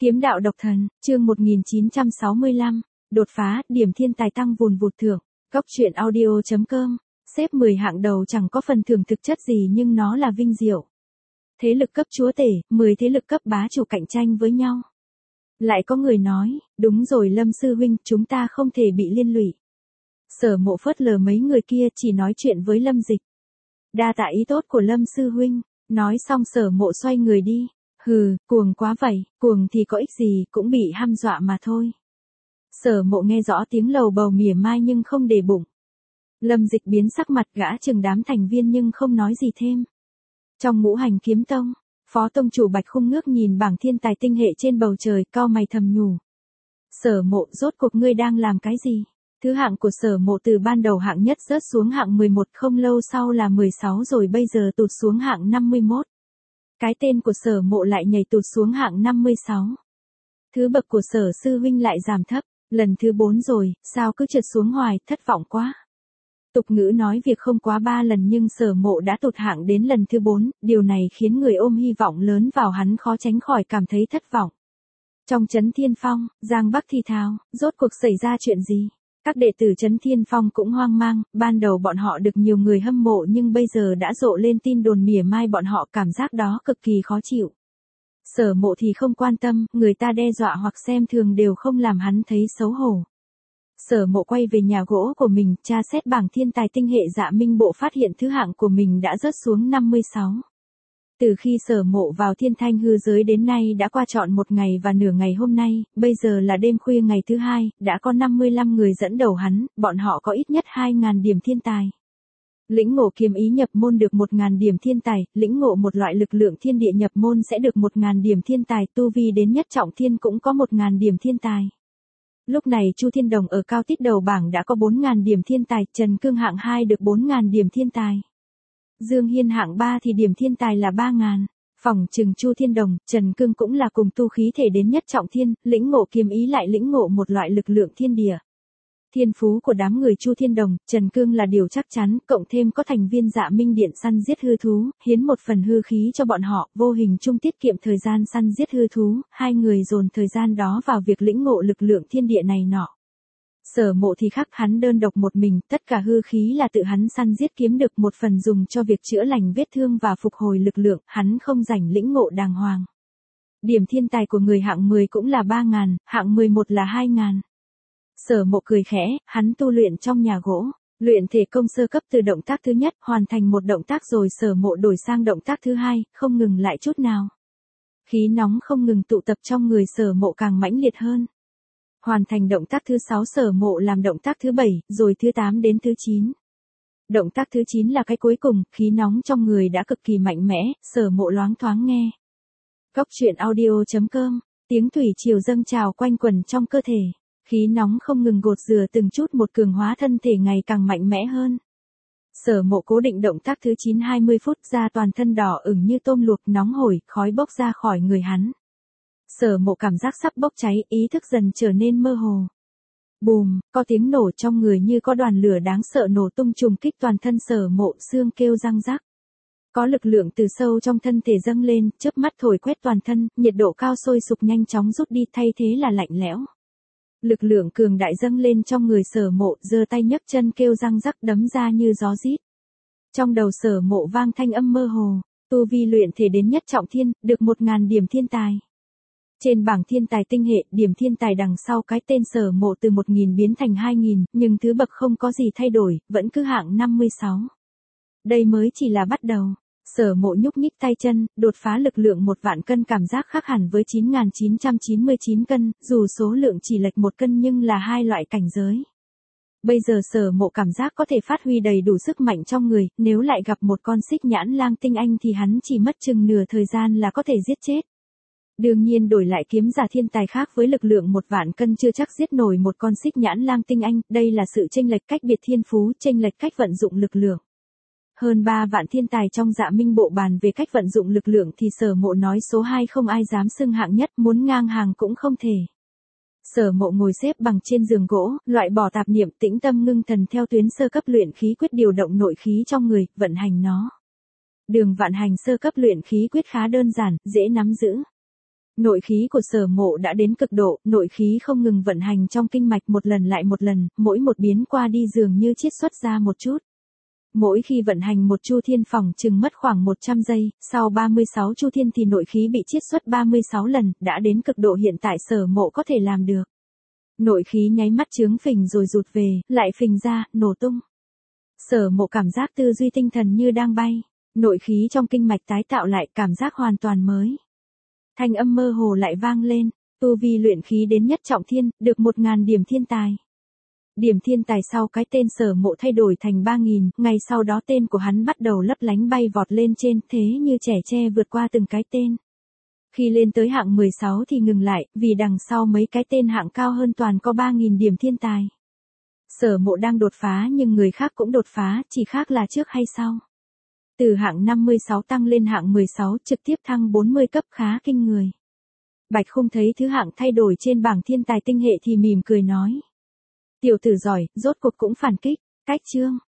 Kiếm đạo độc thần, chương 1965, đột phá, điểm thiên tài tăng vùn vụt thưởng, góc truyện audio.com, xếp 10 hạng đầu chẳng có phần thưởng thực chất gì nhưng nó là vinh diệu. Thế lực cấp chúa tể, 10 thế lực cấp bá chủ cạnh tranh với nhau. Lại có người nói, đúng rồi Lâm sư huynh, chúng ta không thể bị liên lụy. Sở Mộ phớt lờ mấy người kia chỉ nói chuyện với Lâm Dịch. Đa tạ ý tốt của Lâm sư huynh, nói xong Sở Mộ xoay người đi. Hừ, cuồng quá vậy, cuồng thì có ích gì, cũng bị hăm dọa mà thôi. Sở Mộ nghe rõ tiếng lầu bầu mỉa mai nhưng không để bụng. Lâm Dịch biến sắc mặt, gã chừng đám thành viên nhưng không nói gì thêm. Trong Ngũ Hành Kiếm Tông, Phó tông chủ Bạch Khung ngước nhìn bảng thiên tài tinh hệ trên bầu trời, cau mày thầm nhủ. Sở Mộ, rốt cuộc ngươi đang làm cái gì? Thứ hạng của Sở Mộ từ ban đầu hạng nhất rớt xuống hạng 11, không lâu sau là 16 rồi bây giờ tụt xuống hạng 51. Cái tên của Sở Mộ lại nhảy tụt xuống hạng 56. Thứ bậc của Sở sư huynh lại giảm thấp, lần thứ 4 rồi, sao cứ trượt xuống hoài, thất vọng quá. Tục ngữ nói việc không quá 3 lần nhưng Sở Mộ đã tụt hạng đến lần thứ 4, điều này khiến người ôm hy vọng lớn vào hắn khó tránh khỏi cảm thấy thất vọng. Trong Trấn Thiên Phong, Giang Bắc thì thào, rốt cuộc xảy ra chuyện gì? Các đệ tử Trấn Thiên Phong cũng hoang mang, ban đầu bọn họ được nhiều người hâm mộ nhưng bây giờ đã rộ lên tin đồn mỉa mai bọn họ, cảm giác đó cực kỳ khó chịu. Sở Mộ thì không quan tâm, người ta đe dọa hoặc xem thường đều không làm hắn thấy xấu hổ. Sở Mộ quay về nhà gỗ của mình, tra xét bảng thiên tài tinh hệ Dạ Minh Bộ, phát hiện thứ hạng của mình đã rớt xuống 56. Từ khi Sở Mộ vào Thiên Thanh hư giới đến nay đã qua trọn một ngày và nửa ngày hôm nay, bây giờ là đêm khuya ngày thứ 2, đã có 55 người dẫn đầu hắn, bọn họ có ít nhất 2.000 điểm thiên tài. Lĩnh ngộ kiếm ý nhập môn được 1.000 điểm thiên tài, lĩnh ngộ một loại lực lượng thiên địa nhập môn sẽ được 1.000 điểm thiên tài, tu vi đến nhất trọng thiên cũng có 1.000 điểm thiên tài. Lúc này Chu Thiên Đồng ở cao tít đầu bảng đã có 4.000 điểm thiên tài, Trần Cương hạng 2 được 4.000 điểm thiên tài. Dương Hiên hạng 3 thì điểm thiên tài là 3.000. Phỏng chừng Chu Thiên Đồng, Trần Cương cũng là cùng tu khí thể đến nhất trọng thiên, lĩnh ngộ kiếm ý lại lĩnh ngộ một loại lực lượng thiên địa. Thiên phú của đám người Chu Thiên Đồng, Trần Cương là điều chắc chắn, cộng thêm có thành viên Dạ Minh Điện săn giết hư thú, hiến một phần hư khí cho bọn họ, vô hình chung tiết kiệm thời gian săn giết hư thú, hai người dồn thời gian đó vào việc lĩnh ngộ lực lượng thiên địa này nọ. Sở Mộ thì khác, hắn đơn độc một mình, tất cả hư khí là tự hắn săn giết kiếm được, một phần dùng cho việc chữa lành vết thương và phục hồi lực lượng, hắn không rảnh lĩnh ngộ đàng hoàng. Điểm thiên tài của người hạng 10 cũng là 3.000, hạng 11 là 2.000. Sở Mộ cười khẽ, hắn tu luyện trong nhà gỗ, luyện thể công sơ cấp từ động tác thứ nhất, hoàn thành một động tác rồi Sở Mộ đổi sang động tác thứ hai, không ngừng lại chút nào. Khí nóng không ngừng tụ tập trong người Sở Mộ càng mãnh liệt hơn. Hoàn thành động tác thứ 6 Sở Mộ làm động tác thứ 7, rồi thứ 8 đến thứ 9. Động tác thứ 9 là cái cuối cùng, khí nóng trong người đã cực kỳ mạnh mẽ, Sở Mộ loáng thoáng nghe. Góc truyện audio.com, tiếng thủy triều dâng trào quanh quẩn trong cơ thể. Khí nóng không ngừng gột rửa từng chút một, cường hóa thân thể ngày càng mạnh mẽ hơn. Sở Mộ cố định động tác thứ 9 20 phút, ra toàn thân đỏ ửng như tôm luộc, nóng hổi, khói bốc ra khỏi người hắn. Sở Mộ cảm giác sắp bốc cháy, ý thức dần trở nên mơ hồ. Bùm, có tiếng nổ trong người như có đoàn lửa đáng sợ nổ tung trùng kích toàn thân Sở Mộ, xương kêu răng rắc. Có lực lượng từ sâu trong thân thể dâng lên, chớp mắt thổi quét toàn thân, nhiệt độ cao sôi sục nhanh chóng rút đi, thay thế là lạnh lẽo. Lực lượng cường đại dâng lên trong người Sở Mộ, giơ tay nhấc chân kêu răng rắc, đấm ra như gió rít. Trong đầu Sở Mộ vang thanh âm mơ hồ, tu vi luyện thể đến nhất trọng thiên, được 1.000 điểm thiên tài. Trên bảng thiên tài tinh hệ, điểm thiên tài đằng sau cái tên Sở Mộ từ 1.000 biến thành 2.000, nhưng thứ bậc không có gì thay đổi, vẫn cứ hạng 56. Đây mới chỉ là bắt đầu. Sở Mộ nhúc nhích tay chân, đột phá lực lượng 1.000 cân, cảm giác khác hẳn với 9.999 cân, dù số lượng chỉ lệch 1 cân nhưng là hai loại cảnh giới. Bây giờ Sở Mộ cảm giác có thể phát huy đầy đủ sức mạnh trong người, nếu lại gặp một con xích nhãn lang tinh anh thì hắn chỉ mất chừng nửa thời gian là có thể giết chết. Đương nhiên đổi lại kiếm giả thiên tài khác với lực lượng 1.000 cân chưa chắc giết nổi một con xích nhãn lang tinh anh, đây là sự chênh lệch cách biệt thiên phú, chênh lệch cách vận dụng lực lượng. Hơn 3 vạn thiên tài trong Dạ Minh Bộ bàn về cách vận dụng lực lượng thì Sở Mộ nói số 2 không ai dám xưng hạng nhất, muốn ngang hàng cũng không thể. Sở Mộ ngồi xếp bằng trên giường gỗ, loại bỏ tạp niệm, tĩnh tâm ngưng thần theo tuyến sơ cấp luyện khí quyết điều động nội khí trong người, vận hành nó. Đường vạn hành sơ cấp luyện khí quyết khá đơn giản, dễ nắm giữ. Nội khí của Sở Mộ đã đến cực độ, nội khí không ngừng vận hành trong kinh mạch một lần lại một lần, mỗi một biến qua đi dường như chiết xuất ra một chút. Mỗi khi vận hành một chu thiên phòng chừng mất khoảng 100 giây, sau 36 chu thiên thì nội khí bị chiết xuất 36 lần, đã đến cực độ hiện tại Sở Mộ có thể làm được. Nội khí nháy mắt chướng phình rồi rụt về, lại phình ra, nổ tung. Sở Mộ cảm giác tư duy tinh thần như đang bay, nội khí trong kinh mạch tái tạo lại, cảm giác hoàn toàn mới. Thanh âm mơ hồ lại vang lên, tu vi luyện khí đến nhất trọng thiên, được 1000 điểm thiên tài. Điểm thiên tài sau cái tên Sở Mộ thay đổi thành 3000, ngày sau đó tên của hắn bắt đầu lấp lánh bay vọt lên trên, thế như trẻ tre vượt qua từng cái tên. Khi lên tới hạng 16 thì ngừng lại, vì đằng sau mấy cái tên hạng cao hơn toàn có 3000 điểm thiên tài. Sở Mộ đang đột phá nhưng người khác cũng đột phá, chỉ khác là trước hay sau. Từ hạng 56 tăng lên hạng 16, trực tiếp thăng 40 cấp, khá kinh người. Bạch Khung thấy thứ hạng thay đổi trên bảng thiên tài tinh hệ thì mỉm cười nói. Tiểu tử giỏi, rốt cuộc cũng phản kích, cách chương.